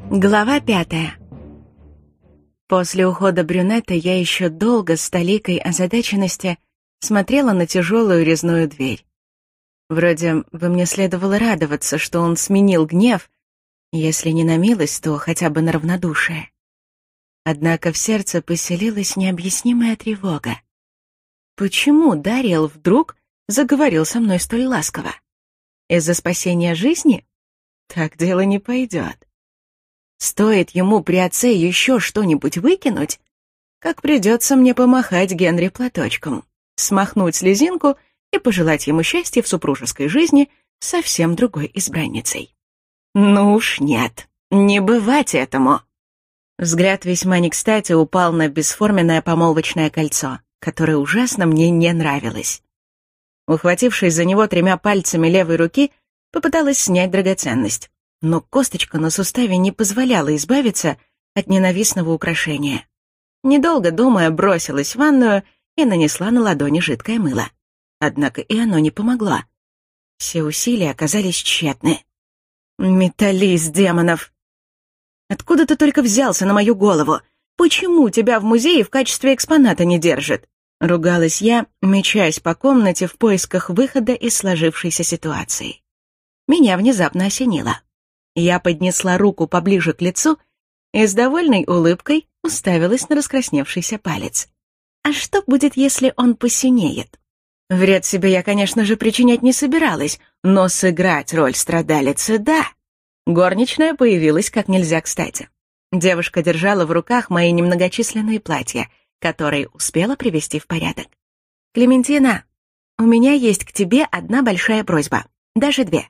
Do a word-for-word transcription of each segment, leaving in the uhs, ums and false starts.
Глава пятая. После ухода брюнета я еще долго с толикой озадаченности смотрела на тяжелую резную дверь. Вроде бы мне следовало радоваться, что он сменил гнев, если не на милость, то хотя бы на равнодушие. Однако в сердце поселилась необъяснимая тревога. Почему Дариэл вдруг заговорил со мной столь ласково? Из-за спасения жизни? Так дело не пойдет. Стоит ему при отце еще что-нибудь выкинуть, как придется мне помахать Генри платочком, смахнуть слезинку и пожелать ему счастья в супружеской жизни с совсем другой избранницей. Ну уж нет, не бывать этому. Взгляд весьма не кстати упал на бесформенное помолвочное кольцо, которое ужасно мне не нравилось. Ухватившись за него тремя пальцами левой руки, попыталась снять драгоценность. Но косточка на суставе не позволяла избавиться от ненавистного украшения. Недолго думая, бросилась в ванную и нанесла на ладони жидкое мыло. Однако и оно не помогло. Все усилия оказались тщетны. «Металлист демонов! Откуда ты только взялся на мою голову? Почему тебя в музее в качестве экспоната не держат?» Ругалась я, мечась по комнате в поисках выхода из сложившейся ситуации. Меня внезапно осенило. Я поднесла руку поближе к лицу и с довольной улыбкой уставилась на раскрасневшийся палец. А что будет, если он посинеет? Вред себе я, конечно же, причинять не собиралась, но сыграть роль страдалицы — да. Горничная появилась как нельзя кстати. Девушка держала в руках мои немногочисленные платья, которые успела привести в порядок. «Клементина, у меня есть к тебе одна большая просьба, даже две».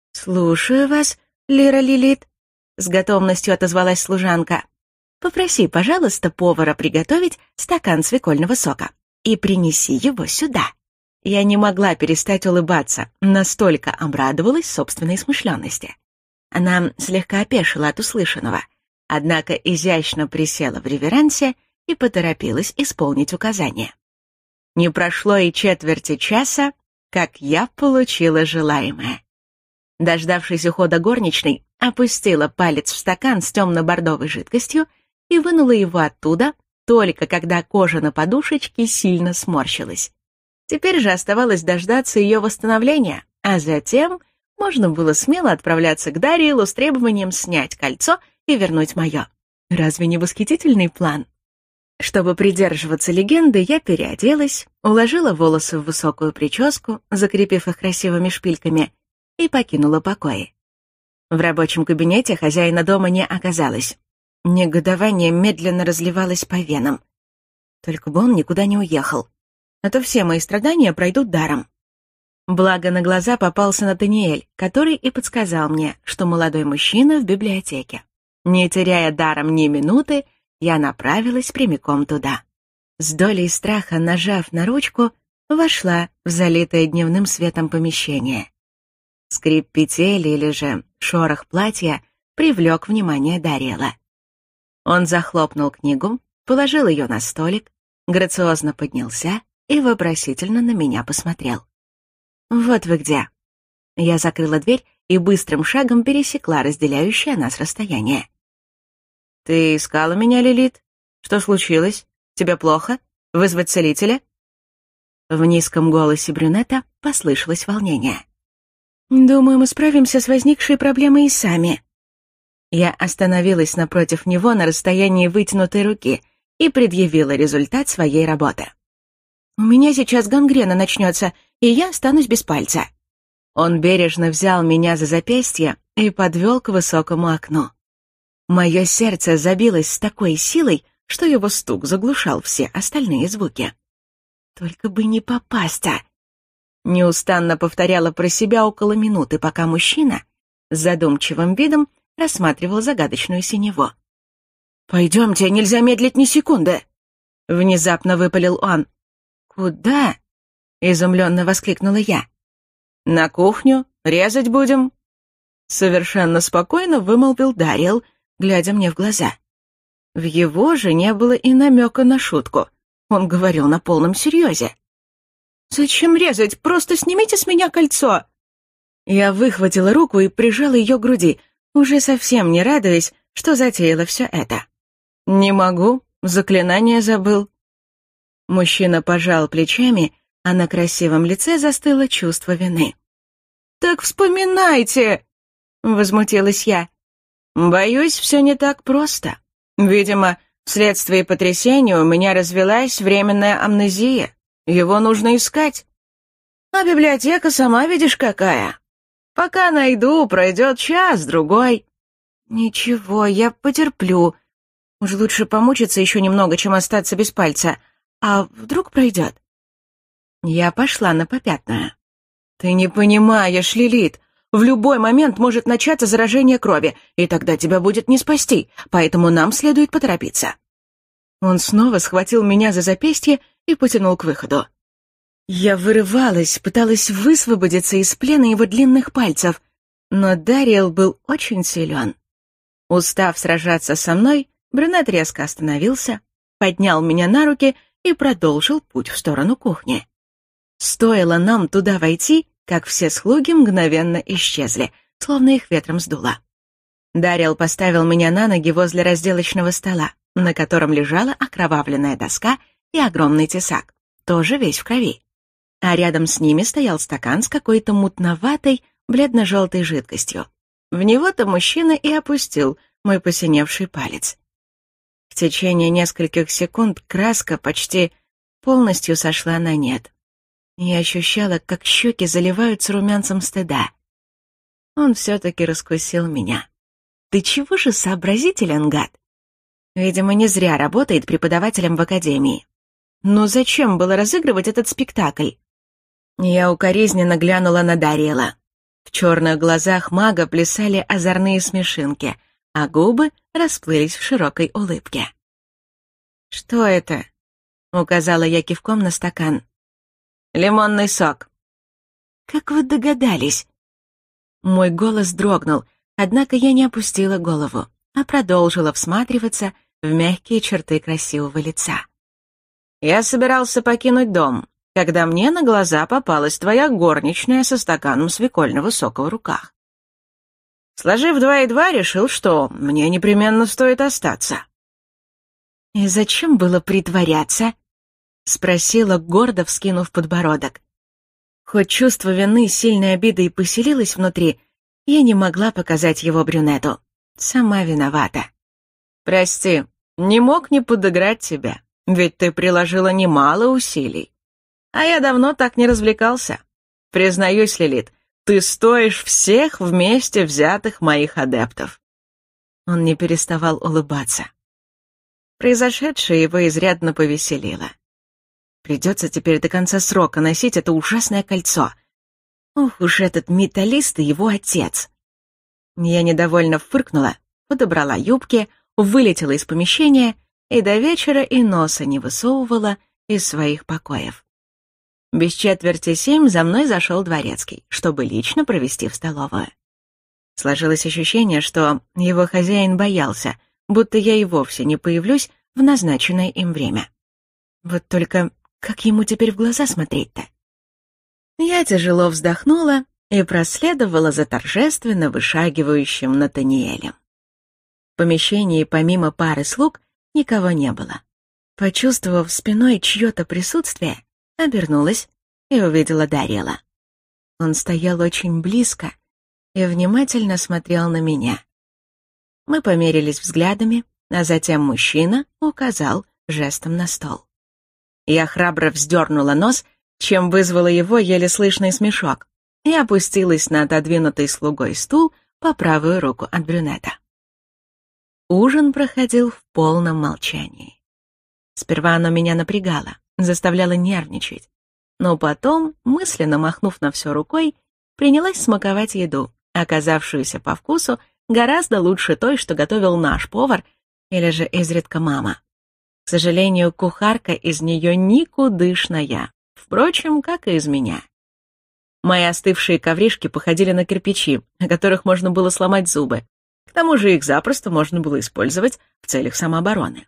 «Слушаю вас, Лира Лилит», — с готовностью отозвалась служанка. «Попроси, пожалуйста, повара приготовить стакан свекольного сока и принеси его сюда». Я не могла перестать улыбаться, настолько обрадовалась собственной смышленности. Она слегка опешила от услышанного, однако изящно присела в реверансе и поторопилась исполнить указание. Не прошло и четверти часа, как я получила желаемое. Дождавшись ухода горничной, опустила палец в стакан с темно-бордовой жидкостью и вынула его оттуда, только когда кожа на подушечке сильно сморщилась. Теперь же оставалось дождаться ее восстановления, а затем можно было смело отправляться к Дариэлу с требованием снять кольцо и вернуть мое. Разве не восхитительный план? Чтобы придерживаться легенды, я переоделась, уложила волосы в высокую прическу, закрепив их красивыми шпильками, и покинула покои. В рабочем кабинете хозяина дома не оказалось. Негодование медленно разливалось по венам. Только бы он никуда не уехал, а то все мои страдания пройдут даром. Благо на глаза попался Натаниэль, который и подсказал мне, что молодой мужчина в библиотеке. Не теряя даром ни минуты, я направилась прямиком туда. С долей страха, нажав на ручку, вошла в залитое дневным светом помещение. Скрип петель или же шорох платья привлек внимание Дариэла. Он захлопнул книгу, положил ее на столик, грациозно поднялся и вопросительно на меня посмотрел. «Вот вы где». Я закрыла дверь и быстрым шагом пересекла разделяющее нас расстояние. «Ты искала меня, Лилит? Что случилось? Тебе плохо? Вызвать целителя?» В низком голосе брюнета послышалось волнение. «Думаю, мы справимся с возникшей проблемой и сами». Я остановилась напротив него на расстоянии вытянутой руки и предъявила результат своей работы. «У меня сейчас гангрена начнется, и я останусь без пальца». Он бережно взял меня за запястье и подвел к высокому окну. Мое сердце забилось с такой силой, что его стук заглушал все остальные звуки. «Только бы не попасть-то!» Неустанно повторяла про себя около минуты, пока мужчина с задумчивым видом рассматривал загадочную синеву. «Пойдемте, нельзя медлить ни секунды!» Внезапно выпалил он. «Куда?» — изумленно воскликнула я. «На кухню, резать будем», — совершенно спокойно вымолвил Дариэл, глядя мне в глаза. В его же не было и намека на шутку. Он говорил на полном серьезе. «Зачем резать? Просто снимите с меня кольцо!» Я выхватила руку и прижала ее к груди, уже совсем не радуясь, что затеяла все это. «Не могу, заклинание забыл». Мужчина пожал плечами, а на красивом лице застыло чувство вины. «Так вспоминайте!» — возмутилась я. «Боюсь, все не так просто. Видимо, вследствие потрясения у меня развилась временная амнезия. Его нужно искать. А библиотека, сама видишь, какая. Пока найду, пройдет час-другой». «Ничего, я потерплю. Уж лучше помучиться еще немного, чем остаться без пальца. А вдруг пройдет?» Я пошла на попятную. «Ты не понимаешь, Лилит. В любой момент может начаться заражение крови, и тогда тебя будет не спасти, поэтому нам следует поторопиться». Он снова схватил меня за запястье и потянул к выходу. Я вырывалась, пыталась высвободиться из плена его длинных пальцев, но Дариэл был очень силен. Устав сражаться со мной, брюнет резко остановился, поднял меня на руки и продолжил путь в сторону кухни. Стоило нам туда войти, как все слуги мгновенно исчезли, словно их ветром сдуло. Дариэл поставил меня на ноги возле разделочного стола, на котором лежала окровавленная доска и огромный тесак, тоже весь в крови. А рядом с ними стоял стакан с какой-то мутноватой, бледно-желтой жидкостью. В него-то мужчина и опустил мой посиневший палец. В течение нескольких секунд краска почти полностью сошла на нет. Я ощущала, как щеки заливаются румянцем стыда. Он все-таки раскусил меня. «Ты чего же сообразителен, гад?» Видимо, не зря работает преподавателем в академии. Но зачем было разыгрывать этот спектакль? Я укоризненно глянула на Дариэла. В черных глазах мага плясали озорные смешинки, а губы расплылись в широкой улыбке. «Что это?» — указала я кивком на стакан. «Лимонный сок». «Как вы догадались?» Мой голос дрогнул, однако я не опустила голову, а продолжила всматриваться в мягкие черты красивого лица. «Я собирался покинуть дом, когда мне на глаза попалась твоя горничная со стаканом свекольного сока в руках. Сложив два и два, решил, что мне непременно стоит остаться». «И зачем было притворяться?» — спросила, гордо вскинув подбородок. Хоть чувство вины, сильной обиды и поселилось внутри, я не могла показать его брюнету. Сама виновата. «Прости, не мог не подыграть тебе, ведь ты приложила немало усилий. А я давно так не развлекался. Признаюсь, Лилит, ты стоишь всех вместе взятых моих адептов». Он не переставал улыбаться. Произошедшее его изрядно повеселило. Придется теперь до конца срока носить это ужасное кольцо. Ох уж этот металлист и его отец. Я недовольно фыркнула, подобрала юбки, вылетела из помещения и до вечера и носа не высовывала из своих покоев. Без четверти семь за мной зашел дворецкий, чтобы лично провести в столовую. Сложилось ощущение, что его хозяин боялся, будто я и вовсе не появлюсь в назначенное им время. Вот только как ему теперь в глаза смотреть-то? Я тяжело вздохнула и проследовала за торжественно вышагивающим Натаниэлем. В помещении помимо пары слуг никого не было. Почувствовав спиной чье-то присутствие, обернулась и увидела Дариэла. Он стоял очень близко и внимательно смотрел на меня. Мы померились взглядами, а затем мужчина указал жестом на стол. Я храбро вздернула нос, чем вызвала его еле слышный смешок, и опустилась на отодвинутый слугой стул по правую руку от брюнета. Ужин проходил в полном молчании. Сперва оно меня напрягало, заставляло нервничать, но потом, мысленно махнув на все рукой, принялась смаковать еду, оказавшуюся по вкусу гораздо лучше той, что готовил наш повар или же изредка мама. К сожалению, кухарка из нее никудышная, впрочем, как и из меня. Мои остывшие ковришки походили на кирпичи, о которых можно было сломать зубы. К тому же их запросто можно было использовать в целях самообороны.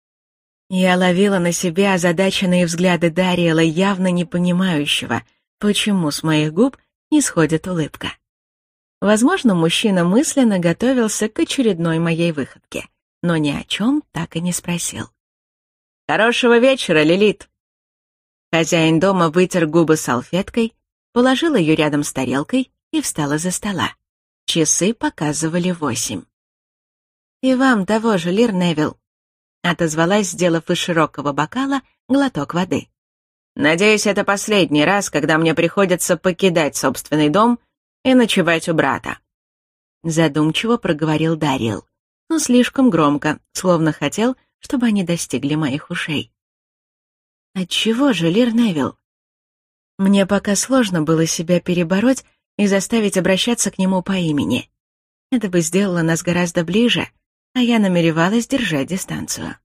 Я ловила на себе озадаченные взгляды Дариэла, явно не понимающего, почему с моих губ не сходит улыбка. Возможно, мужчина мысленно готовился к очередной моей выходке, но ни о чем так и не спросил. «Хорошего вечера, Лилит!» Хозяин дома вытер губы салфеткой, положил ее рядом с тарелкой и встал из-за стола. Часы показывали восемь. «И вам того же, Лир Невилл», — отозвалась, сделав из широкого бокала глоток воды. «Надеюсь, это последний раз, когда мне приходится покидать собственный дом и ночевать у брата», — задумчиво проговорил Дариэл, но слишком громко, словно хотел, чтобы они достигли моих ушей. «Отчего же, Лир Невилл?» Мне пока сложно было себя перебороть и заставить обращаться к нему по имени. Это бы сделало нас гораздо ближе, а я намеревалась держать дистанцию.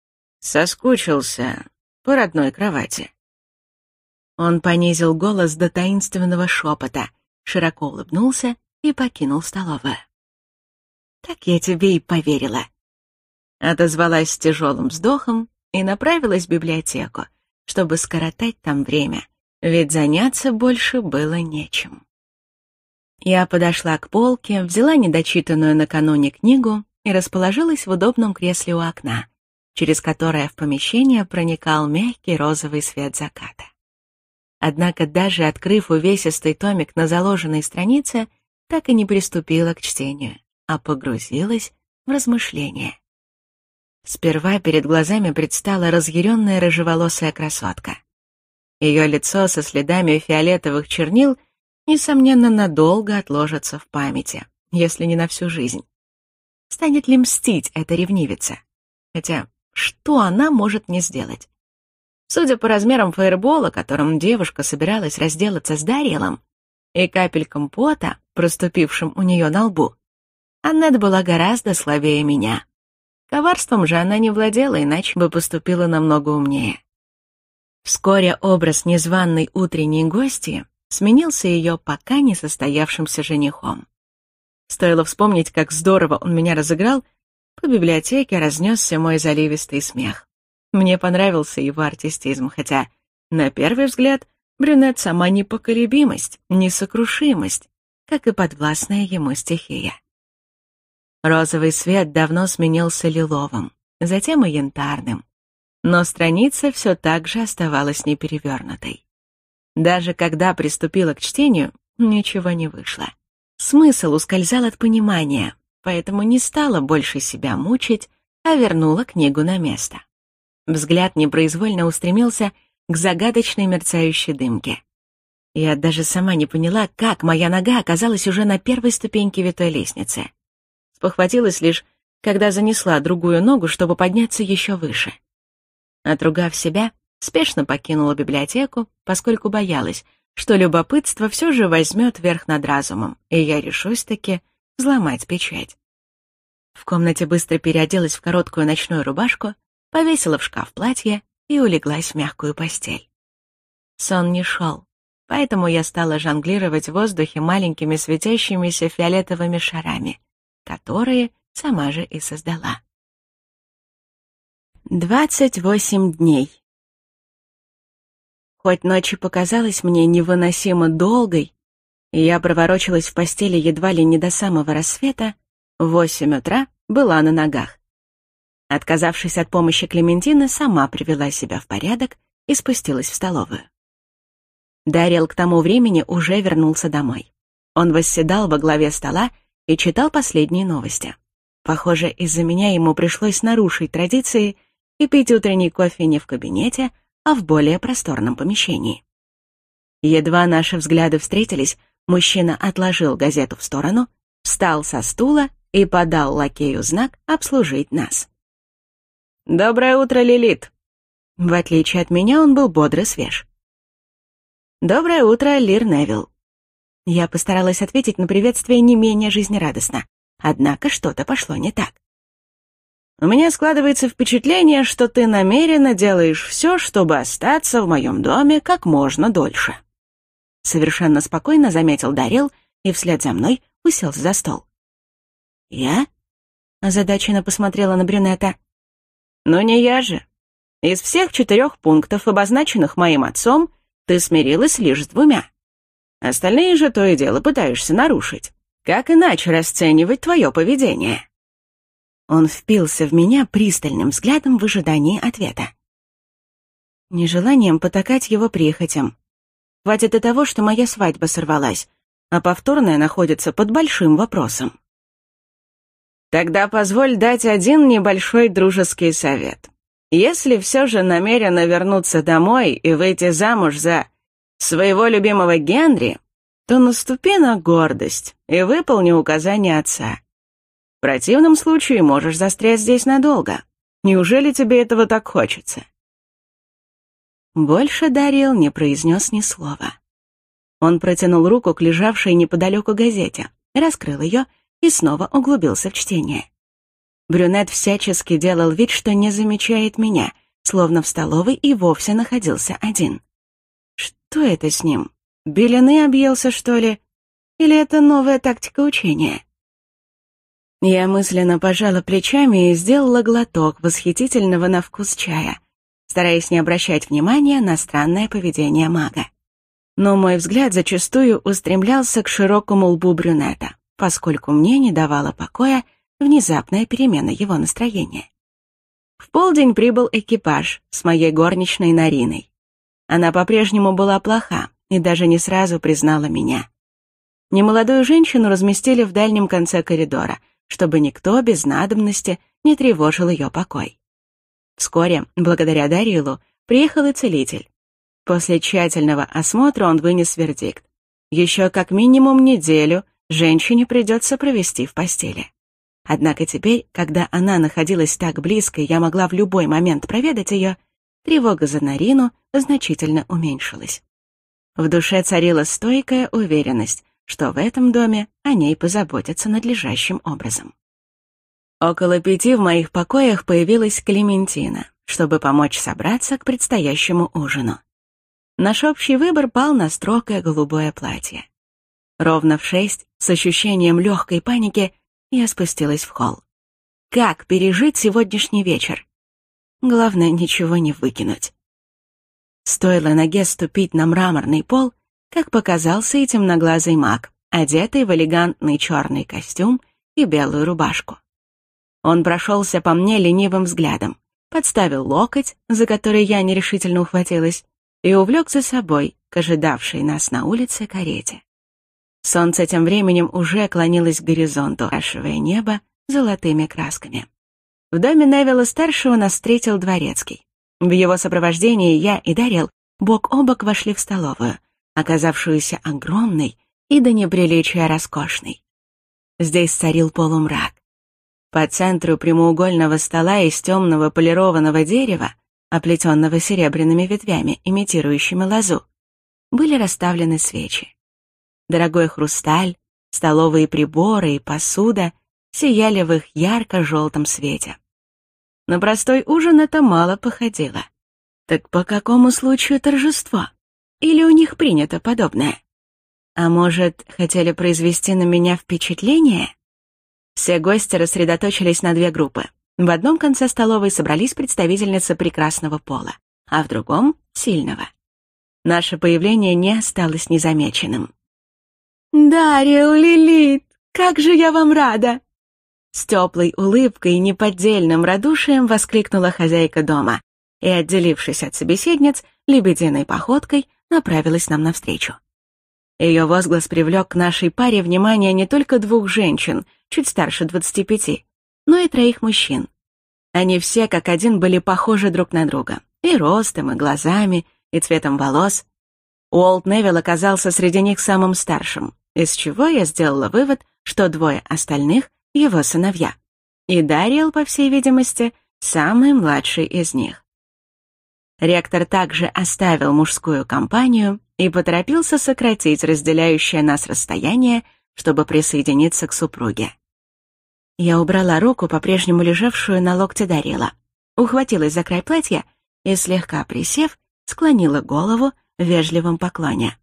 «Соскучился по родной кровати». Он понизил голос до таинственного шепота, широко улыбнулся и покинул столовую. «Так я тебе и поверила». Отозвалась с тяжелым вздохом и направилась в библиотеку, чтобы скоротать там время, ведь заняться больше было нечем. Я подошла к полке, взяла недочитанную накануне книгу и расположилась в удобном кресле у окна, через которое в помещение проникал мягкий розовый свет заката. Однако даже открыв увесистый томик на заложенной странице, так и не приступила к чтению, а погрузилась в размышления. Сперва перед глазами предстала разъяренная рыжеволосая красотка. Ее лицо со следами фиолетовых чернил, несомненно, надолго отложится в памяти, если не на всю жизнь. Станет ли мстить эта ревнивица? Хотя, что она может не сделать? Судя по размерам фаербола, которым девушка собиралась разделаться с Дариэлом, и капелькам пота, проступившим у нее на лбу, Аннет была гораздо слабее меня. Коварством же она не владела, иначе бы поступила намного умнее. Вскоре образ незваной утренней гости сменился ее пока не состоявшимся женихом. Стоило вспомнить, как здорово он меня разыграл, по библиотеке разнесся мой заливистый смех. Мне понравился его артистизм, хотя, на первый взгляд, брюнет сама непоколебимость, несокрушимость, как и подвластная ему стихия. Розовый свет давно сменился лиловым, затем и янтарным, но страница все так же оставалась неперевернутой. Даже когда приступила к чтению, ничего не вышло. Смысл ускользал от понимания, поэтому не стала больше себя мучить, а вернула книгу на место. Взгляд непроизвольно устремился к загадочной мерцающей дымке. Я даже сама не поняла, как моя нога оказалась уже на первой ступеньке витой лестницы. Спохватилась лишь, когда занесла другую ногу, чтобы подняться еще выше. Отругав себя, спешно покинула библиотеку, поскольку боялась, что любопытство все же возьмет верх над разумом, и я решусь-таки взломать печать. В комнате быстро переоделась в короткую ночную рубашку, повесила в шкаф платье и улеглась в мягкую постель. Сон не шел, поэтому я стала жонглировать в воздухе маленькими светящимися фиолетовыми шарами, которые сама же и создала. Двадцать восемь дней. Хоть ночь и показалась мне невыносимо долгой, и я проворочилась в постели едва ли не до самого рассвета, в восемь утра была на ногах. Отказавшись от помощи Клементины, сама привела себя в порядок и спустилась в столовую. Дариэл к тому времени уже вернулся домой. Он восседал во главе стола и читал последние новости. Похоже, из-за меня ему пришлось нарушить традиции и пить утренний кофе не в кабинете, а в более просторном помещении. Едва наши взгляды встретились, мужчина отложил газету в сторону, встал со стула и подал лакею знак обслужить нас. «Доброе утро, Лилит!» В отличие от меня, он был бодр и свеж. «Доброе утро, Лир Невилл!» Я постаралась ответить на приветствие не менее жизнерадостно, однако что-то пошло не так. «У меня складывается впечатление, что ты намеренно делаешь все, чтобы остаться в моем доме как можно дольше». Совершенно спокойно заметил Дариэл и вслед за мной уселся за стол. «Я?» — озадаченно посмотрела на брюнета. «Ну не я же. Из всех четырех пунктов, обозначенных моим отцом, ты смирилась лишь с двумя. Остальные же то и дело пытаешься нарушить. Как иначе расценивать твое поведение?» Он впился в меня пристальным взглядом в ожидании ответа. Нежеланием потакать его прихотям. Хватит и того, что моя свадьба сорвалась, а повторная находится под большим вопросом. Тогда позволь дать один небольшой дружеский совет. Если все же намерена вернуться домой и выйти замуж за своего любимого Генри, то наступи на гордость и выполни указания отца. В противном случае можешь застрять здесь надолго. Неужели тебе этого так хочется?» Больше Дариэл не произнес ни слова. Он протянул руку к лежавшей неподалеку газете, раскрыл ее и снова углубился в чтение. Брюнет всячески делал вид, что не замечает меня, словно в столовой и вовсе находился один. Что это с ним? Белины объелся, что ли? Или это новая тактика учения? Я мысленно пожала плечами и сделала глоток восхитительного на вкус чая, стараясь не обращать внимания на странное поведение мага. Но мой взгляд зачастую устремлялся к широкому лбу брюнета, поскольку мне не давала покоя внезапная перемена его настроения. В полдень прибыл экипаж с моей горничной Нариной. Она по-прежнему была плоха и даже не сразу признала меня. Немолодую женщину разместили в дальнем конце коридора, чтобы никто без надобности не тревожил ее покой. Вскоре, благодаря Дариэлу, приехал и целитель. После тщательного осмотра он вынес вердикт. Еще как минимум неделю женщине придется провести в постели. Однако теперь, когда она находилась так близко, и я могла в любой момент проведать ее, тревога за Нарину значительно уменьшилась. В душе царила стойкая уверенность, что в этом доме о ней позаботятся надлежащим образом. Около пяти в моих покоях появилась Клементина, чтобы помочь собраться к предстоящему ужину. Наш общий выбор пал на строгое голубое платье. Ровно в шесть, с ощущением легкой паники, я спустилась в холл. Как пережить сегодняшний вечер? Главное, ничего не выкинуть. Стоило ноге ступить на мраморный пол, как показался и темноглазый маг, одетый в элегантный черный костюм и белую рубашку. Он прошелся по мне ленивым взглядом, подставил локоть, за который я нерешительно ухватилась, и увлек за собой к ожидавшей нас на улице карете. Солнце тем временем уже клонилось к горизонту, окрашивая небо золотыми красками. В доме Невилла-старшего нас встретил дворецкий. В его сопровождении я и Дариэл бок о бок вошли в столовую, оказавшуюся огромной и до неприличия роскошной. Здесь царил полумрак. По центру прямоугольного стола из темного полированного дерева, оплетенного серебряными ветвями, имитирующими лозу, были расставлены свечи. Дорогой хрусталь, столовые приборы и посуда сияли в их ярко-желтом свете. На простой ужин это мало походило. Так по какому случаю торжество? Или у них принято подобное? А может, хотели произвести на меня впечатление? Все гости рассредоточились на две группы. В одном конце столовой собрались представительницы прекрасного пола, а в другом — сильного. Наше появление не осталось незамеченным. «Дариэл, Лилит, как же я вам рада!» С теплой улыбкой и неподдельным радушием воскликнула хозяйка дома и, отделившись от собеседниц, лебединой походкой направилась нам навстречу. Ее возглас привлек к нашей паре внимание не только двух женщин, чуть старше двадцати пяти, но и троих мужчин. Они все как один были похожи друг на друга, и ростом, и глазами, и цветом волос. Уолт Невилл оказался среди них самым старшим, из чего я сделала вывод, что двое остальных — его сыновья, и Дариэл, по всей видимости, самый младший из них. Ректор также оставил мужскую компанию и поторопился сократить разделяющее нас расстояние, чтобы присоединиться к супруге. Я убрала руку, по-прежнему лежавшую на локте Дариэла, ухватилась за край платья и, слегка присев, склонила голову в вежливом поклоне.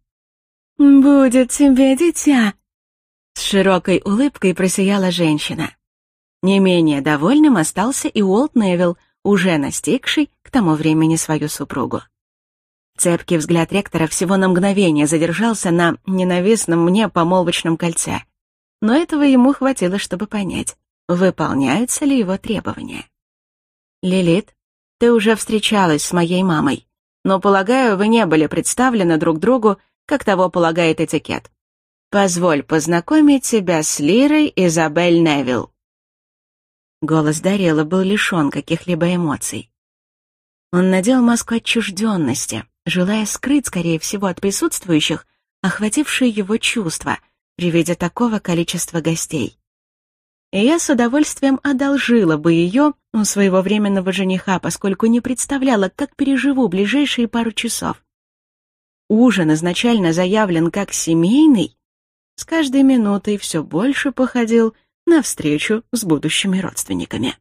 «Будет тебе дитя!» С широкой улыбкой просияла женщина. Не менее довольным остался и Уолт Невилл, уже настигший к тому времени свою супругу. Цепкий взгляд ректора всего на мгновение задержался на ненавистном мне помолвочном кольце. но этого ему хватило, чтобы понять, выполняются ли его требования. «Лилит, ты уже встречалась с моей мамой, но, полагаю, вы не были представлены друг другу, как того полагает этикет. Позволь познакомить тебя с Лирой Изабель Невилл». Голос Дариэла был лишён каких-либо эмоций. Он надел маску отчужденности, желая скрыть, скорее всего, от присутствующих охватившие его чувства при виде такого количества гостей. И я с удовольствием одолжила бы ее у своего временного жениха, поскольку не представляла, как переживу ближайшие пару часов. Ужин, изначально заявлен как семейный, с каждой минутой все больше походил на встречу с будущими родственниками.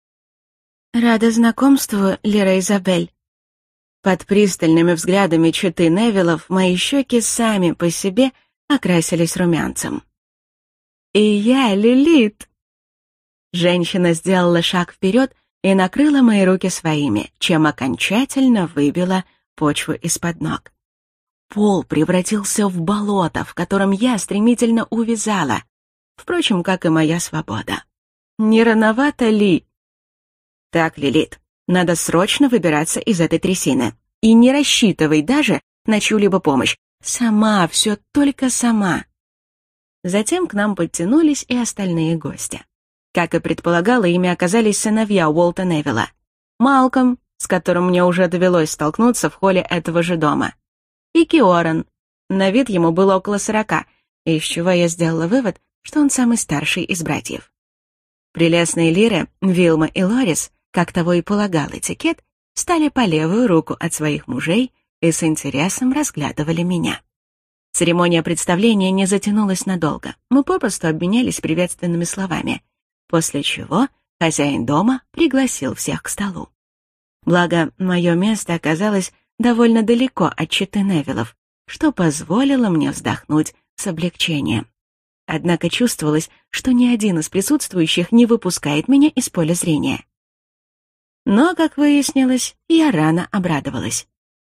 «Рада знакомству, Лира Изабель». Под пристальными взглядами четы Невиллов мои щеки сами по себе окрасились румянцем. «И я, Лилит!» Женщина сделала шаг вперед и накрыла мои руки своими, чем окончательно выбила почву из-под ног. Пол превратился в болото, в котором я стремительно увязала, впрочем, как и моя свобода. Не рановато ли? Так, Лилит, надо срочно выбираться из этой трясины. И не рассчитывай даже на чью-либо помощь. Сама, все только сама. Затем к нам подтянулись и остальные гости. Как и предполагала, ими оказались сыновья Уолта Невилла. Малком, с которым мне уже довелось столкнуться в холле этого же дома. И Киоран. На вид ему было около сорока, из чего я сделала вывод, что он самый старший из братьев. Прелестные Лиры, Вилма и Лорис, как того и полагал этикет, стали по левую руку от своих мужей и с интересом разглядывали меня. Церемония представления не затянулась надолго, мы попросту обменялись приветственными словами, после чего хозяин дома пригласил всех к столу. Благо, мое место оказалось довольно далеко от четы Невиллов, что позволило мне вздохнуть с облегчением. Однако чувствовалось, что ни один из присутствующих не выпускает меня из поля зрения. Но, как выяснилось, я рано обрадовалась.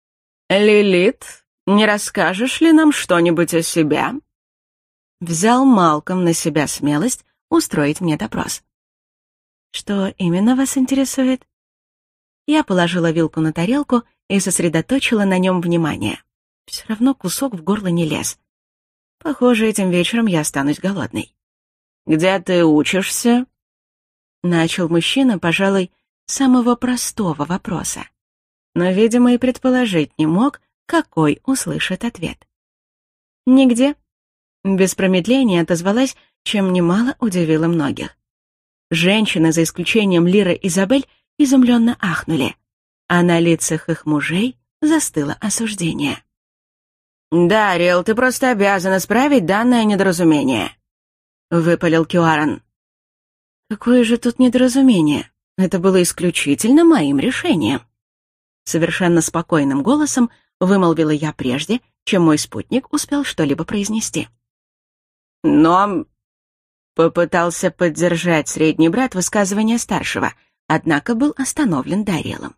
«Лилит, не расскажешь ли нам что-нибудь о себе?» Взял Малком на себя смелость устроить мне допрос. «Что именно вас интересует?» Я положила вилку на тарелку и сосредоточила на нем внимание. Все равно кусок в горло не лез. Похоже, этим вечером я останусь голодной. «Где ты учишься?» Начал мужчина, пожалуй, с самого простого вопроса. Но, видимо, и предположить не мог, какой услышит ответ. «Нигде». Без промедления отозвалась, чем немало удивило многих. Женщины, за исключением Лиры Изабель, изумленно ахнули, а на лицах их мужей застыло осуждение. «Дариэл, ты просто обязан исправить данное недоразумение», — выпалил Киоран. «Какое же тут недоразумение? Это было исключительно моим решением». Совершенно спокойным голосом вымолвила я прежде, чем мой спутник успел что-либо произнести. «Но...» — попытался поддержать средний брат высказывания старшего, однако был остановлен Дариэлом.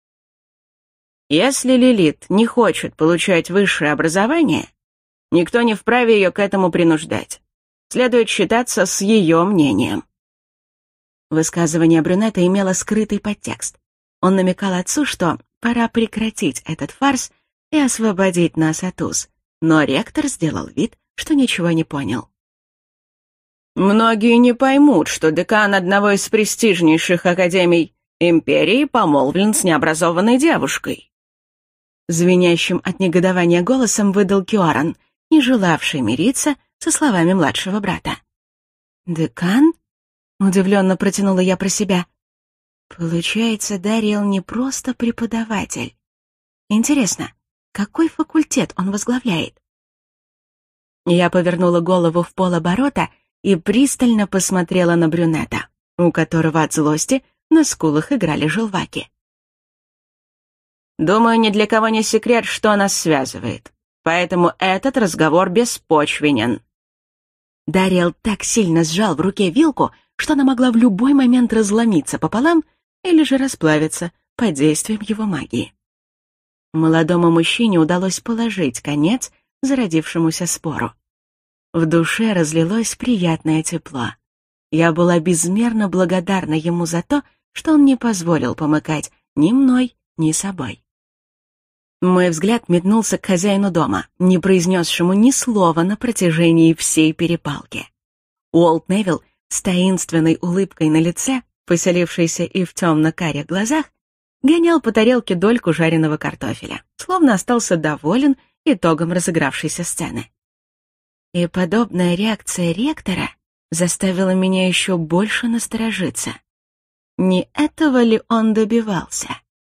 «Если Лилит не хочет получать высшее образование, никто не вправе ее к этому принуждать. Следует считаться с ее мнением». Высказывание брюнета имело скрытый подтекст. Он намекал отцу, что пора прекратить этот фарс и освободить нас от уз, но ректор сделал вид, что ничего не понял. «Многие не поймут, что декан одного из престижнейших академий империи помолвлен с необразованной девушкой», звенящим от негодования голосом выдал Киоран, не желавший мириться со словами младшего брата. «Декан?» — удивленно протянула я про себя. «Получается, Дариэл не просто преподаватель. Интересно, какой факультет он возглавляет?» Я повернула голову в полоборота и пристально посмотрела на брюнета, у которого от злости на скулах играли желваки. «Думаю, ни для кого не секрет, что нас связывает, поэтому этот разговор беспочвенен». Дариэл так сильно сжал в руке вилку, что она могла в любой момент разломиться пополам или же расплавиться под действием его магии. Молодому мужчине удалось положить конец зародившемуся спору. В душе разлилось приятное тепло. Я была безмерно благодарна ему за то, что он не позволил помыкать ни мной, ни собой. Мой взгляд метнулся к хозяину дома, не произнесшему ни слова на протяжении всей перепалки. Уолт Невилл с таинственной улыбкой на лице, поселившейся и в темно-карих глазах, гонял по тарелке дольку жареного картофеля, словно остался доволен итогом разыгравшейся сцены. И подобная реакция ректора заставила меня еще больше насторожиться. Не этого ли он добивался?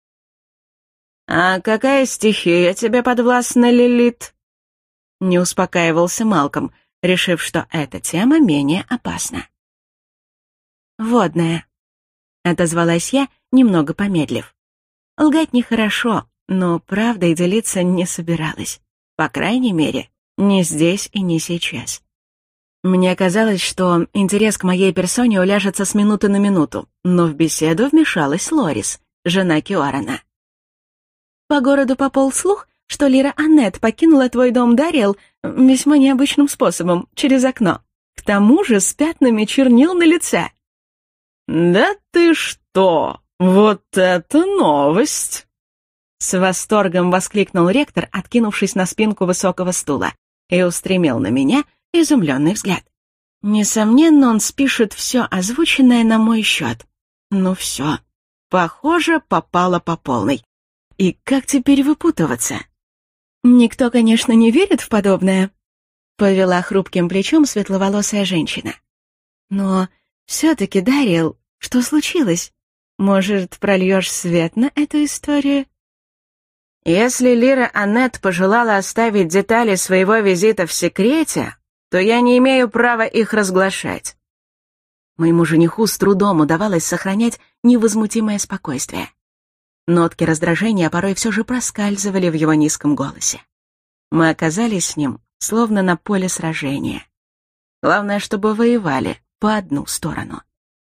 «А какая стихия тебе подвластна, Лилит?» Не успокаивался Малком, решив, что эта тема менее опасна. «Водная», — отозвалась я, немного помедлив. Лгать нехорошо, но правдой делиться не собиралась. По крайней мере, не здесь и не сейчас. Мне казалось, что интерес к моей персоне уляжется с минуты на минуту, но в беседу вмешалась Лорис, жена Киорана. «По городу пополз слух, что Лира Аннет покинула твой дом, Дариэл, весьма необычным способом, через окно. К тому же с пятнами чернил на лице». «Да ты что? Вот это новость!» С восторгом воскликнул ректор, откинувшись на спинку высокого стула, и устремил на меня изумленный взгляд. Несомненно, он спишет все озвученное на мой счет. Ну все, похоже, попало по полной. И как теперь выпутываться? Никто, конечно, не верит в подобное, повела хрупким плечом светловолосая женщина. Но все-таки, Дариэл, что случилось? Может, прольешь свет на эту историю? Если Лира Аннет пожелала оставить детали своего визита в секрете, то я не имею права их разглашать. Моему жениху с трудом удавалось сохранять невозмутимое спокойствие. Нотки раздражения порой все же проскальзывали в его низком голосе. Мы оказались с ним словно на поле сражения. Главное, чтобы воевали по одну сторону.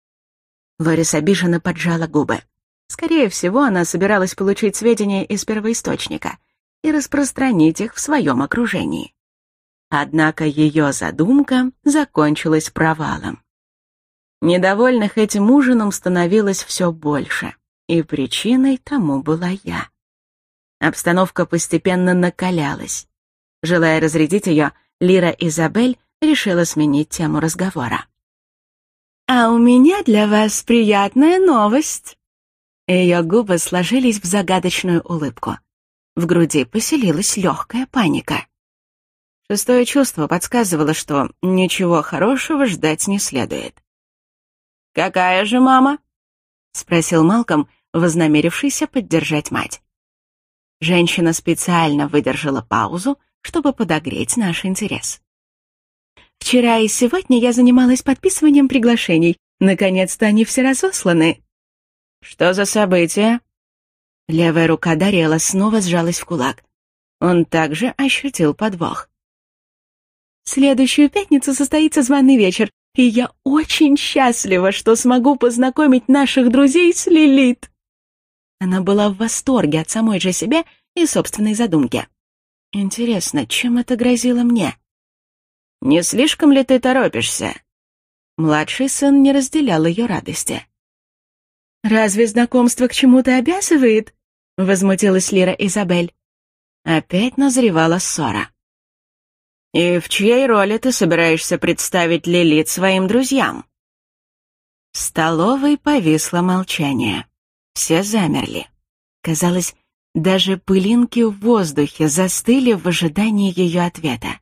Лорис обиженно поджала губы. Скорее всего, она собиралась получить сведения из первоисточника и распространить их в своем окружении. Однако ее задумка закончилась провалом. Недовольных этим ужином становилось все больше, и причиной тому была я. Обстановка постепенно накалялась. Желая разрядить ее, Лира Изабель решила сменить тему разговора. «А у меня для вас приятная новость». Ее губы сложились в загадочную улыбку. В груди поселилась легкая паника. Шестое чувство подсказывало, что ничего хорошего ждать не следует. «Какая же мама?» — спросил Малком, вознамерившийся поддержать мать. Женщина специально выдержала паузу, чтобы подогреть наш интерес. «Вчера и сегодня я занималась подписыванием приглашений. Наконец-то они все разосланы». «Что за события?» Левая рука Дариэла снова сжалась в кулак. Он также ощутил подвох. «В следующую пятницу состоится званый вечер, и я очень счастлива, что смогу познакомить наших друзей с Лилит». Она была в восторге от самой же себя и собственной задумки. Интересно, чем это грозило мне? «Не слишком ли ты торопишься?» Младший сын не разделял ее радости. «Разве знакомство к чему-то обязывает?» — возмутилась Лира Изабель. Опять назревала ссора. «И в чьей роли ты собираешься представить Лилит своим друзьям?» В столовой повисло молчание. Все замерли. Казалось, даже пылинки в воздухе застыли в ожидании ее ответа.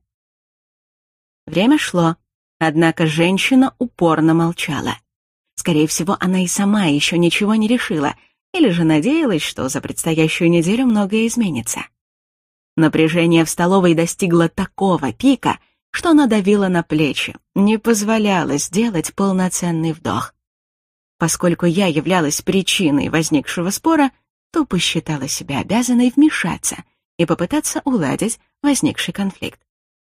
Время шло, однако женщина упорно молчала. Скорее всего, она и сама еще ничего не решила, или же надеялась, что за предстоящую неделю многое изменится. Напряжение в столовой достигло такого пика, что надавило на плечи, не позволяло сделать полноценный вдох. Поскольку я являлась причиной возникшего спора, то посчитала себя обязанной вмешаться и попытаться уладить возникший конфликт.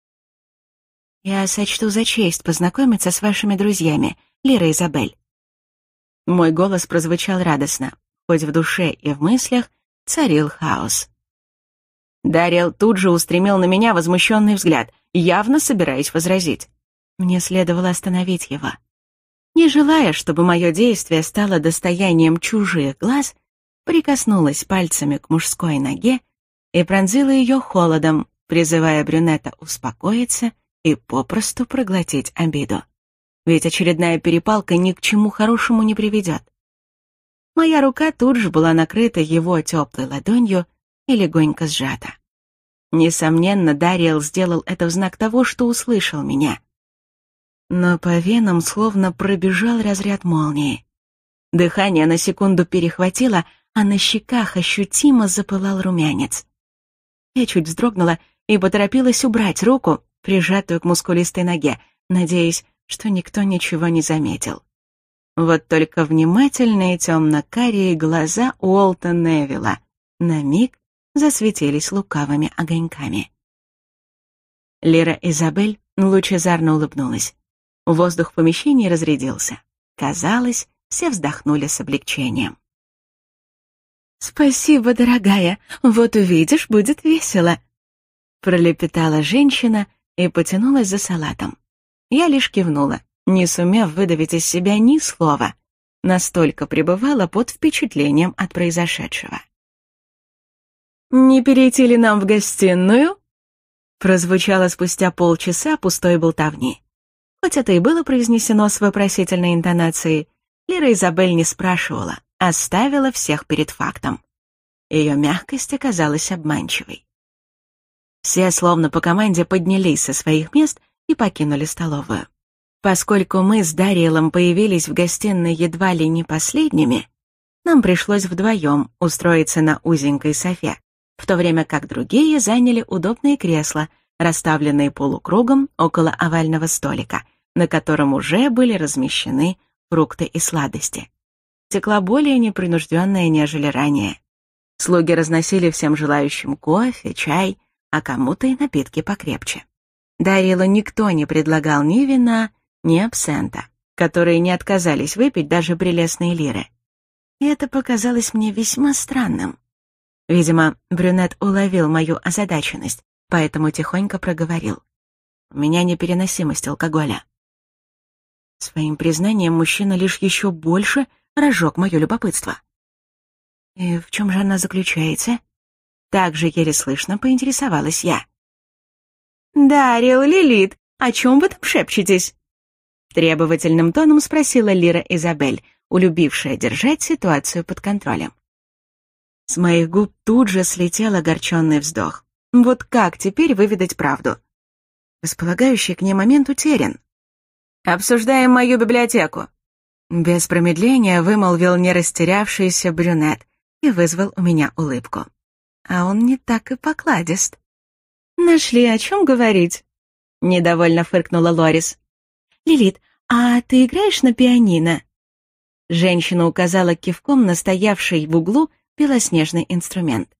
«Я сочту за честь познакомиться с вашими друзьями, Лира Изабель». Мой голос прозвучал радостно, хоть в душе и в мыслях царил хаос. Дариэл тут же устремил на меня возмущенный взгляд явно собираясь возразить. Мне следовало остановить его. Не желая, чтобы мое действие стало достоянием чужих глаз, прикоснулась пальцами к мужской ноге и пронзила ее холодом, призывая брюнета успокоиться и попросту проглотить обиду. Ведь очередная перепалка ни к чему хорошему не приведет. Моя рука тут же была накрыта его теплой ладонью и легонько сжата. Несомненно, Дариэл сделал это в знак того, что услышал меня. Но по венам словно пробежал разряд молнии. Дыхание на секунду перехватило, а на щеках ощутимо запылал румянец. Я чуть вздрогнула и поторопилась убрать руку, прижатую к мускулистой ноге, надеясь, что никто ничего не заметил. Вот только внимательные темно-карие глаза Уолта Невилла на миг засветились лукавыми огоньками. Лира Изабель лучезарно улыбнулась. Воздух в помещении разрядился. Казалось, все вздохнули с облегчением. «Спасибо, дорогая, вот увидишь, будет весело», — пролепетала женщина и потянулась за салатом. Я лишь кивнула, не сумев выдавить из себя ни слова. Настолько пребывала под впечатлением от произошедшего. «Не перейти ли нам в гостиную?» Прозвучало спустя полчаса пустой болтовни. Хоть это и было произнесено с вопросительной интонацией, Лира Изабель не спрашивала, а ставила всех перед фактом. Ее мягкость оказалась обманчивой. Все, словно по команде, поднялись со своих мест и покинули столовую. Поскольку мы с Дариэлом появились в гостиной едва ли не последними, нам пришлось вдвоем устроиться на узенькой софе, в то время как другие заняли удобные кресла, расставленные полукругом около овального столика, на котором уже были размещены фрукты и сладости. Текла более непринужденная, нежели ранее. Слуги разносили всем желающим кофе, чай, а кому-то и напитки покрепче. Дарилу никто не предлагал ни вина, ни абсента, которые не отказались выпить даже прелестные лиры. И это показалось мне весьма странным. Видимо, брюнет уловил мою озадаченность, поэтому тихонько проговорил. У меня непереносимость алкоголя. Своим признанием мужчина лишь еще больше разжег мое любопытство. И в чем же она заключается? Так же еле слышно поинтересовалась я. «Дариэл, Лилит, о чем вы там шепчетесь?» Требовательным тоном спросила Лира Изабель, улюбившая держать ситуацию под контролем. С моих губ тут же слетел огорченный вздох. Вот как теперь выведать правду? Располагающий к ней момент утерян. «Обсуждаем мою библиотеку», — без промедления вымолвил не растерявшийся брюнет и вызвал у меня улыбку. А он не так и покладист. «Нашли о чем говорить?» — недовольно фыркнула Лорис. «Лилит, а ты играешь на пианино?» Женщина указала кивком на стоявший в углу белоснежный инструмент.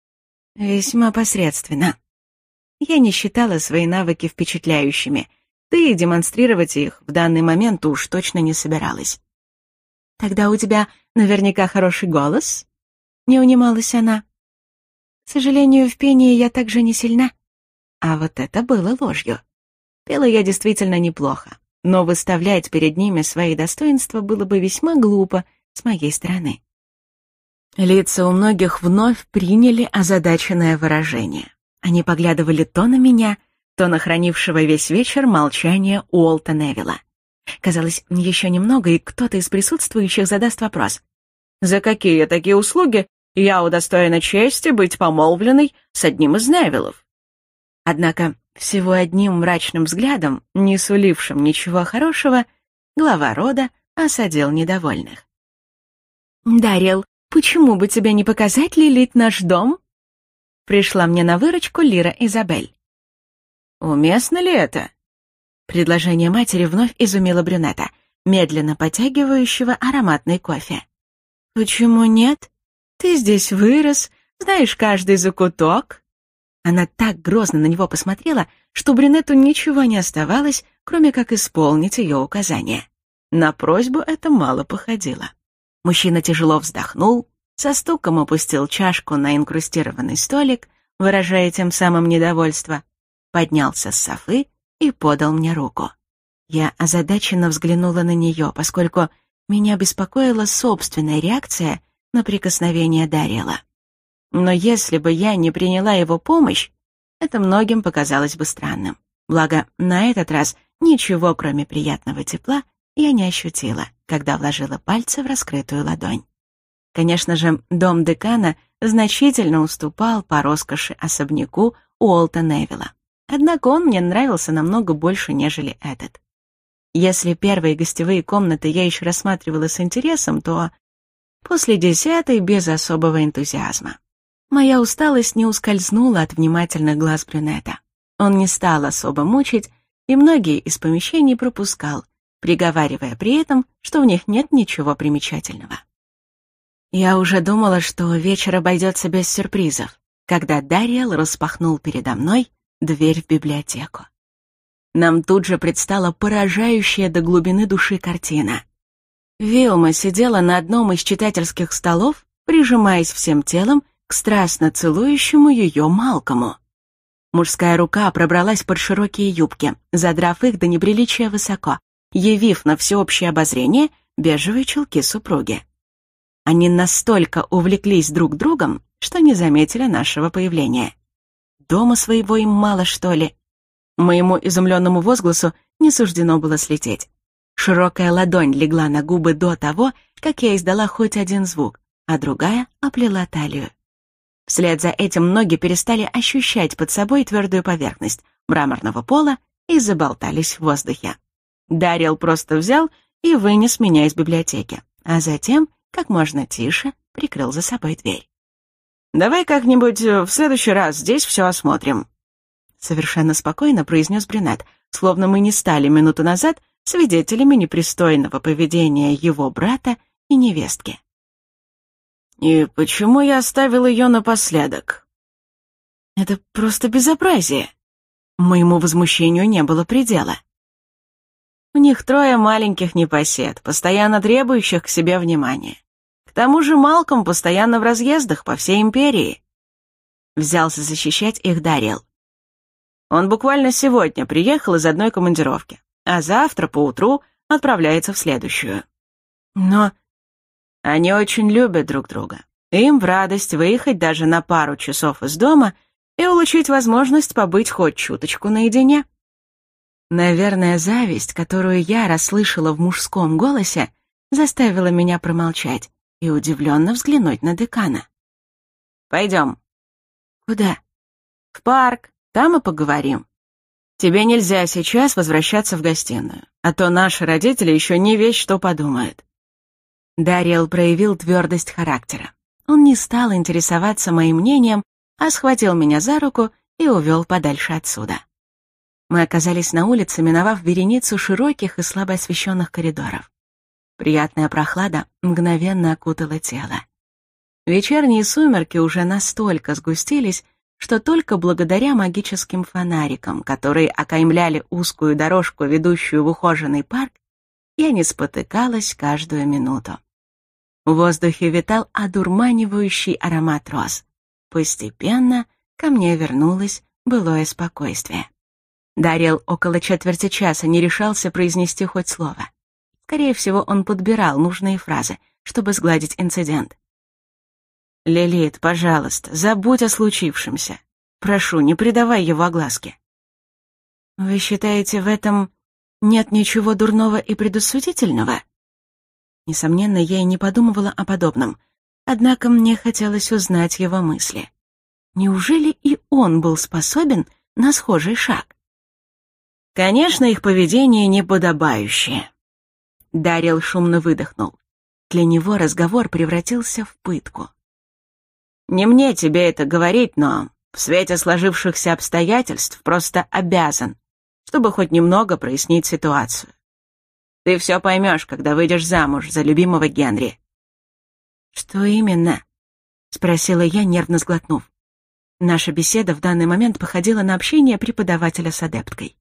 «Весьма посредственно. Я не считала свои навыки впечатляющими, да и демонстрировать их в данный момент уж точно не собиралась». «Тогда у тебя наверняка хороший голос?» — не унималась она. «К сожалению, в пении я также не сильна». А вот это было ложью. Пела я действительно неплохо, но выставлять перед ними свои достоинства было бы весьма глупо с моей стороны. Лица у многих вновь приняли озадаченное выражение. Они поглядывали то на меня, то на хранившего весь вечер молчание Уолта Невилла. Казалось, еще немного, и кто-то из присутствующих задаст вопрос. «За какие такие услуги я удостоена чести быть помолвленной с одним из Невиллов?» Однако всего одним мрачным взглядом, не сулившим ничего хорошего, глава рода осадил недовольных. «Дариэл, почему бы тебе не показать Лилит наш дом?» Пришла мне на выручку Лира Изабель. «Уместно ли это?» Предложение матери вновь изумило брюнета, медленно потягивающего ароматный кофе. «Почему нет? Ты здесь вырос, знаешь каждый закуток». Она так грозно на него посмотрела, что брюнету ничего не оставалось, кроме как исполнить ее указания. На просьбу это мало походило. Мужчина тяжело вздохнул, со стуком опустил чашку на инкрустированный столик, выражая тем самым недовольство, поднялся с софы и подал мне руку. Я озадаченно взглянула на нее, поскольку меня беспокоила собственная реакция на прикосновение Дариэла. Но если бы я не приняла его помощь, это многим показалось бы странным. Благо, на этот раз ничего, кроме приятного тепла, я не ощутила, когда вложила пальцы в раскрытую ладонь. Конечно же, дом декана значительно уступал по роскоши особняку Уолта Невилла. Однако он мне нравился намного больше, нежели этот. Если первые гостевые комнаты я еще рассматривала с интересом, то после десятой без особого энтузиазма. Моя усталость не ускользнула от внимательных глаз брюнета. Он не стал особо мучить, и многие из помещений пропускал, приговаривая при этом, что в них нет ничего примечательного. Я уже думала, что вечер обойдется без сюрпризов, когда Дариэл распахнул передо мной дверь в библиотеку. Нам тут же предстала поражающая до глубины души картина. Вилма сидела на одном из читательских столов, прижимаясь всем телом к страстно целующему ее Малкому. Мужская рука пробралась под широкие юбки, задрав их до неприличия высоко, явив на всеобщее обозрение бежевые чулки супруги. Они настолько увлеклись друг другом, что не заметили нашего появления. Дома своего им мало, что ли? Моему изумленному возгласу не суждено было слететь. Широкая ладонь легла на губы до того, как я издала хоть один звук, а другая оплела талию. Вслед за этим ноги перестали ощущать под собой твердую поверхность мраморного пола и заболтались в воздухе. Дариэл просто взял и вынес меня из библиотеки, а затем, как можно тише, прикрыл за собой дверь. «Давай как-нибудь в следующий раз здесь все осмотрим», — совершенно спокойно произнес брюнет, словно мы не стали минуту назад свидетелями непристойного поведения его брата и невестки. «И почему я оставил ее напоследок?» «Это просто безобразие». Моему возмущению не было предела. У них трое маленьких непосед, постоянно требующих к себе внимания. К тому же Малком постоянно в разъездах по всей империи. Взялся защищать их Дариэл. Он буквально сегодня приехал из одной командировки, а завтра поутру отправляется в следующую. Но они очень любят друг друга. Им в радость выехать даже на пару часов из дома и улучшить возможность побыть хоть чуточку наедине. Наверное, зависть, которую я расслышала в мужском голосе, заставила меня промолчать и удивленно взглянуть на декана. «Пойдем». «Куда?» «В парк, там и поговорим. Тебе нельзя сейчас возвращаться в гостиную, а то наши родители еще не весть что подумают». Дариэл проявил твердость характера. Он не стал интересоваться моим мнением, а схватил меня за руку и увел подальше отсюда. Мы оказались на улице, миновав вереницу широких и слабо освещенных коридоров. Приятная прохлада мгновенно окутала тело. Вечерние сумерки уже настолько сгустились, что только благодаря магическим фонарикам, которые окаймляли узкую дорожку, ведущую в ухоженный парк, я не спотыкалась каждую минуту. В воздухе витал одурманивающий аромат роз. Постепенно ко мне вернулось былое спокойствие. Дариэл около четверти часа не решался произнести хоть слово. Скорее всего, он подбирал нужные фразы, чтобы сгладить инцидент. «Лилит, пожалуйста, забудь о случившемся. Прошу, не придавай его огласке». «Вы считаете, в этом нет ничего дурного и предосудительного?» Несомненно, я и не подумывала о подобном, однако мне хотелось узнать его мысли. Неужели и он был способен на схожий шаг? Конечно, их поведение неподобающее. Дариэл шумно выдохнул. Для него разговор превратился в пытку. Не мне тебе это говорить, но в свете сложившихся обстоятельств просто обязан, чтобы хоть немного прояснить ситуацию. Ты все поймешь, когда выйдешь замуж за любимого Генри. «Что именно?» — спросила я, нервно сглотнув. Наша беседа в данный момент походила на общение преподавателя с адепткой.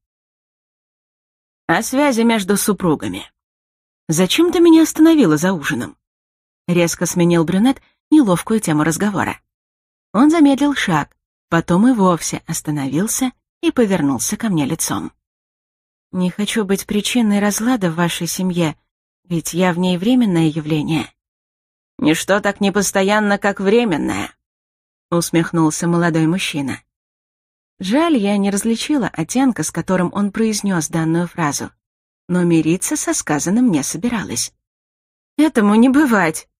«О связи между супругами. Зачем ты меня остановила за ужином?» Резко сменил брюнет неловкую тему разговора. Он замедлил шаг, потом и вовсе остановился и повернулся ко мне лицом. «Не хочу быть причиной разлада в вашей семье, ведь я в ней временное явление». «Ничто так не постоянно, как временное», — усмехнулся молодой мужчина. Жаль, я не различила оттенка, с которым он произнес данную фразу, но мириться со сказанным не собиралась. «Этому не бывать».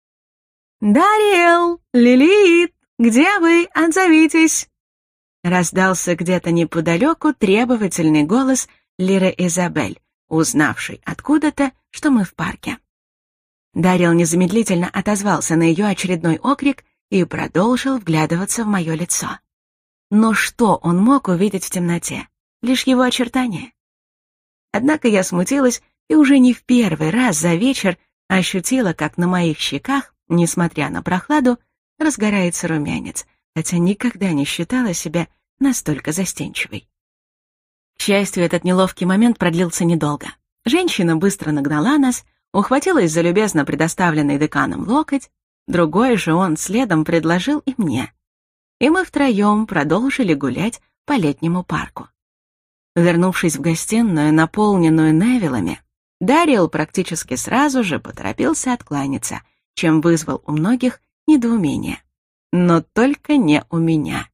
«Дариэл! Лилит! Где вы? Отзовитесь!» Раздался где-то неподалеку требовательный голос Лиры Изабель, узнавшей откуда-то, что мы в парке. Дариэл незамедлительно отозвался на ее очередной окрик и продолжил вглядываться в мое лицо. Но что он мог увидеть в темноте? Лишь его очертания. Однако я смутилась и уже не в первый раз за вечер ощутила, как на моих щеках, несмотря на прохладу, разгорается румянец, хотя никогда не считала себя настолько застенчивой. К счастью, этот неловкий момент продлился недолго. Женщина быстро нагнала нас, ухватилась за любезно предоставленный деканом локоть, другой же он следом предложил и мне. И мы втроем продолжили гулять по летнему парку. Вернувшись в гостиную, наполненную Невилами, Дариэл практически сразу же поторопился откланяться, чем вызвал у многих недоумение. Но только не у меня.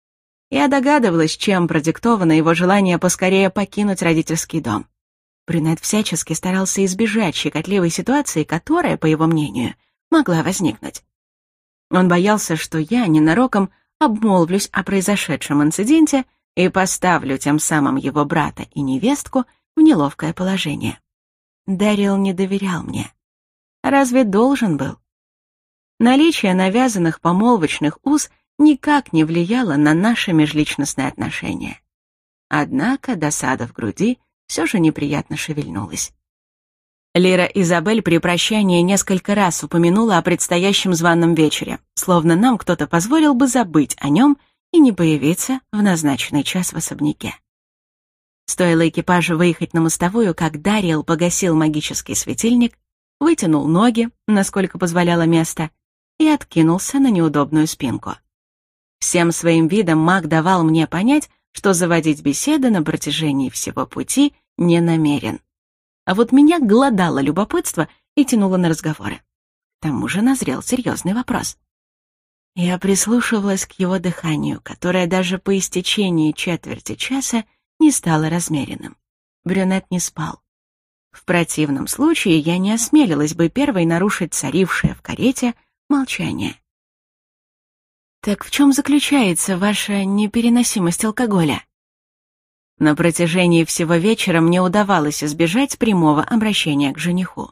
Я догадывалась, чем продиктовано его желание поскорее покинуть родительский дом. Брюнет всячески старался избежать щекотливой ситуации, которая, по его мнению, могла возникнуть. Он боялся, что я ненароком обмолвлюсь о произошедшем инциденте и поставлю тем самым его брата и невестку в неловкое положение. Дариэл не доверял мне. Разве должен был? Наличие навязанных помолвочных уз никак не влияло на наши межличностные отношения. Однако досада в груди все же неприятно шевельнулась. Лира Изабель при прощании несколько раз упомянула о предстоящем званом вечере, словно нам кто-то позволил бы забыть о нем и не появиться в назначенный час в особняке. Стоило экипажу выехать на мостовую, как Дариэл погасил магический светильник, вытянул ноги, насколько позволяло место, и откинулся на неудобную спинку. Всем своим видом маг давал мне понять, что заводить беседы на протяжении всего пути не намерен. А вот меня голодало любопытство и тянуло на разговоры. К тому же назрел серьезный вопрос. Я прислушивалась к его дыханию, которое даже по истечении четверти часа не стало размеренным. Брюнет не спал. В противном случае я не осмелилась бы первой нарушить царившее в карете молчание. «Так в чем заключается ваша непереносимость алкоголя?» На протяжении всего вечера мне удавалось избежать прямого обращения к жениху.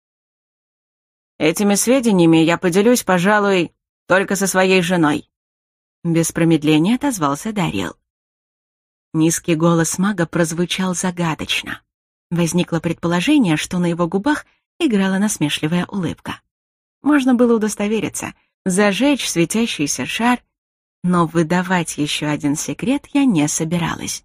«Этими сведениями я поделюсь, пожалуй, только со своей женой», — без промедления отозвался Дариэл. Низкий голос мага прозвучал загадочно. Возникло предположение, что на его губах играла насмешливая улыбка. Можно было удостовериться, зажечь светящийся шар, но выдавать еще один секрет я не собиралась.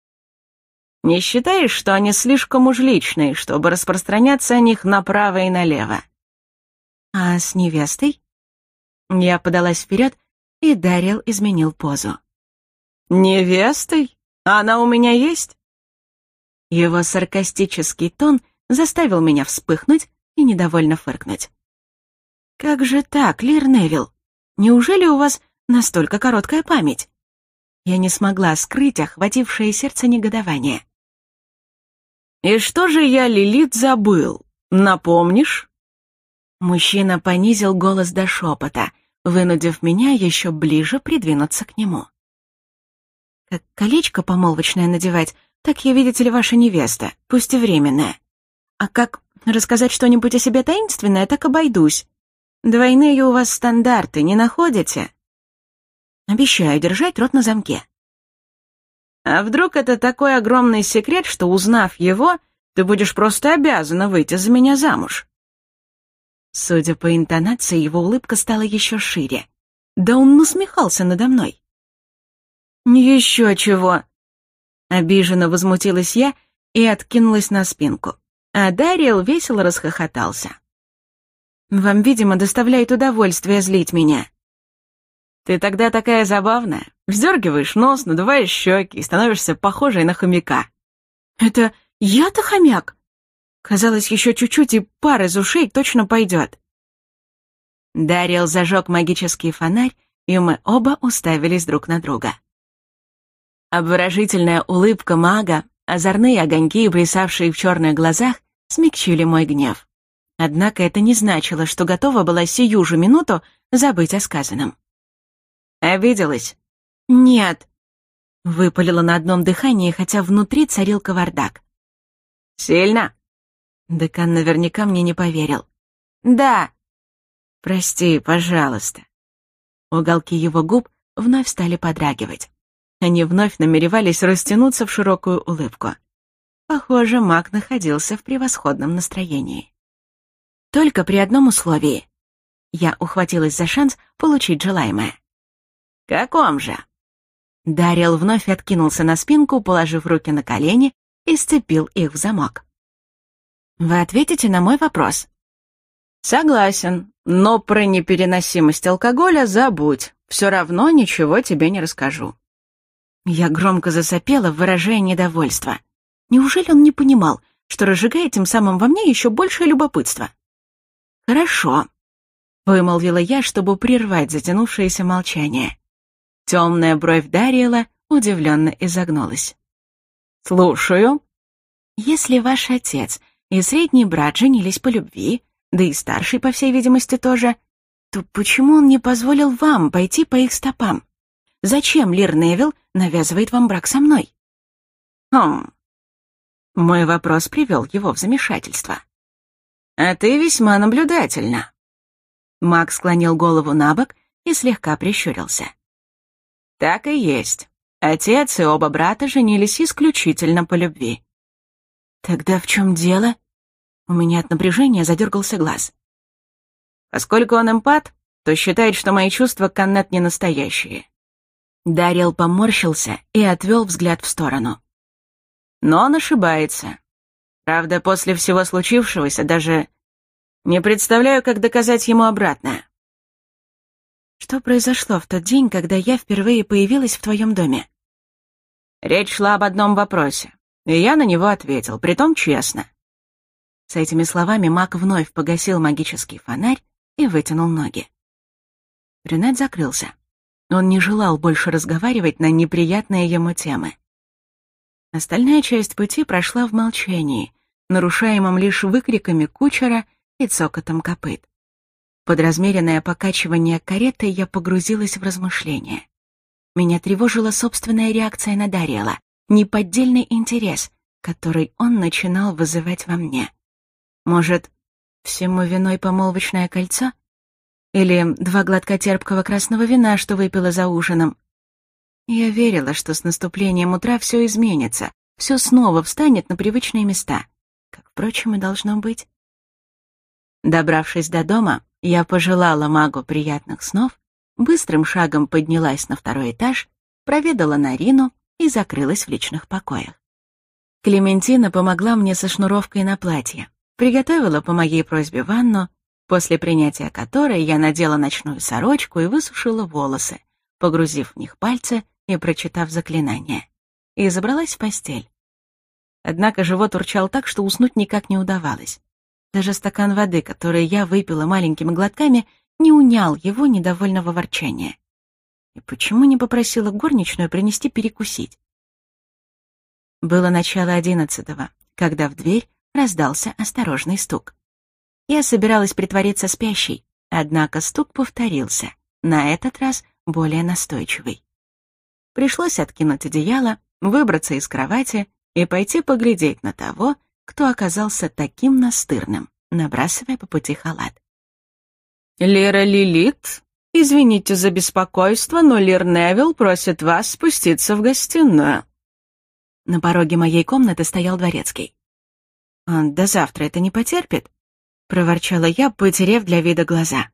«Не считаешь, что они слишком уж личные, чтобы распространяться о них направо и налево?» «А с невестой?» Я подалась вперед, и Дариэл изменил позу. «Невестой? Она у меня есть?» Его саркастический тон заставил меня вспыхнуть и недовольно фыркнуть. «Как же так, Лир Невилл? Неужели у вас настолько короткая память?» Я не смогла скрыть охватившее сердце негодование. «И что же я, Лилит, забыл? Напомнишь?» Мужчина понизил голос до шепота, вынудив меня еще ближе придвинуться к нему. «Как колечко помолвочное надевать, так я, видите ли, ваша невеста, пусть и временная. А как рассказать что-нибудь о себе таинственное, так обойдусь. Двойные у вас стандарты, не находите?» «Обещаю держать рот на замке». «А вдруг это такой огромный секрет, что, узнав его, ты будешь просто обязана выйти за меня замуж?» Судя по интонации, его улыбка стала еще шире. Да он насмехался надо мной. «Еще чего!» Обиженно возмутилась я и откинулась на спинку, а Дариэл весело расхохотался. «Вам, видимо, доставляет удовольствие злить меня». Ты тогда такая забавная. Вздергиваешь нос, надуваешь щеки и становишься похожей на хомяка. Это я-то хомяк? Казалось, еще чуть-чуть, и пар из ушей точно пойдет. Дариэл зажег магический фонарь, и мы оба уставились друг на друга. Обворожительная улыбка мага, озорные огоньки, плясавшие в черных глазах, смягчили мой гнев. Однако это не значило, что готова была сию же минуту забыть о сказанном. «Обиделась?» «Нет», — выпалила на одном дыхании, хотя внутри царил кавардак. «Сильно?» Декан наверняка мне не поверил. «Да». «Прости, пожалуйста». Уголки его губ вновь стали подрагивать. Они вновь намеревались растянуться в широкую улыбку. Похоже, маг находился в превосходном настроении. Только при одном условии. Я ухватилась за шанс получить желаемое. «Каком же?» Дариэл вновь откинулся на спинку, положив руки на колени и сцепил их в замок. «Вы ответите на мой вопрос?» «Согласен, но про непереносимость алкоголя забудь. Все равно ничего тебе не расскажу». Я громко засопела, выражая недовольство. Неужели он не понимал, что разжигает тем самым во мне еще большее любопытство? «Хорошо», — вымолвила я, чтобы прервать затянувшееся молчание. Темная бровь Дариэла удивленно изогнулась. «Слушаю». «Если ваш отец и средний брат женились по любви, да и старший, по всей видимости, тоже, то почему он не позволил вам пойти по их стопам? Зачем Лир Невилл навязывает вам брак со мной?» «Хм...» Мой вопрос привел его в замешательство. «А ты весьма наблюдательна». Маг склонил голову на бок и слегка прищурился. «Так и есть. Отец и оба брата женились исключительно по любви». «Тогда в чем дело?» У меня от напряжения задергался глаз. «Поскольку он эмпат, то считает, что мои чувства к Аннет не настоящие». Дариэл поморщился и отвел взгляд в сторону. Но он ошибается. Правда, после всего случившегося даже не представляю, как доказать ему обратное. Что произошло в тот день, когда я впервые появилась в твоем доме? Речь шла об одном вопросе, и я на него ответил, притом честно. С этими словами маг вновь погасил магический фонарь и вытянул ноги. Брюнет закрылся. Он не желал больше разговаривать на неприятные ему темы. Остальная часть пути прошла в молчании, нарушаемом лишь выкриками кучера и цокотом копыт. Под размеренное покачивание кареты я погрузилась в размышления. Меня тревожила собственная реакция на Дариэла, неподдельный интерес, который он начинал вызывать во мне. Может, всему виной помолвочное кольцо? Или два глотка терпкого красного вина, что выпила за ужином? Я верила, что с наступлением утра все изменится, все снова встанет на привычные места, как, впрочем, и должно быть. Добравшись до дома, я пожелала магу приятных снов, быстрым шагом поднялась на второй этаж, проведала Нарину и закрылась в личных покоях. Клементина помогла мне со шнуровкой на платье, приготовила по моей просьбе ванну, после принятия которой я надела ночную сорочку и высушила волосы, погрузив в них пальцы и прочитав заклинание, и забралась в постель. Однако живот урчал так, что уснуть никак не удавалось. Даже стакан воды, который я выпила маленькими глотками, не унял его недовольного ворчания. И почему не попросила горничную принести перекусить? Было начало одиннадцатого, когда в дверь раздался осторожный стук. Я собиралась притвориться спящей, однако стук повторился, на этот раз более настойчивый. Пришлось откинуть одеяло, выбраться из кровати и пойти поглядеть на того, кто оказался таким настырным, набрасывая по пути халат. «Лира Лилит, извините за беспокойство, но Лир Невилл просит вас спуститься в гостиную». На пороге моей комнаты стоял дворецкий. «Он до завтра это не потерпит?» — проворчала я, потеряв для вида глаза.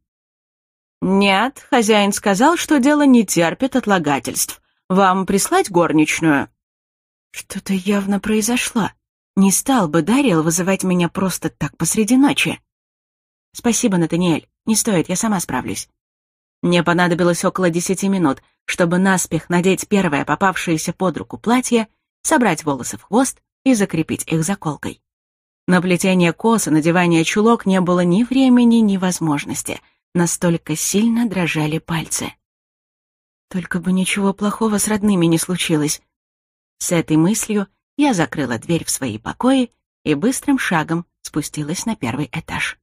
«Нет, хозяин сказал, что дело не терпит отлагательств. Вам прислать горничную?» Что-то явно произошло. Не стал бы Дариэл вызывать меня просто так посреди ночи. «Спасибо, Натаниэль, не стоит, я сама справлюсь». Мне понадобилось около десяти минут, чтобы наспех надеть первое попавшееся под руку платье, собрать волосы в хвост и закрепить их заколкой. На плетение кос и надевание чулок не было ни времени, ни возможности. Настолько сильно дрожали пальцы. Только бы ничего плохого с родными не случилось. С этой мыслью я закрыла дверь в свои покои и быстрым шагом спустилась на первый этаж.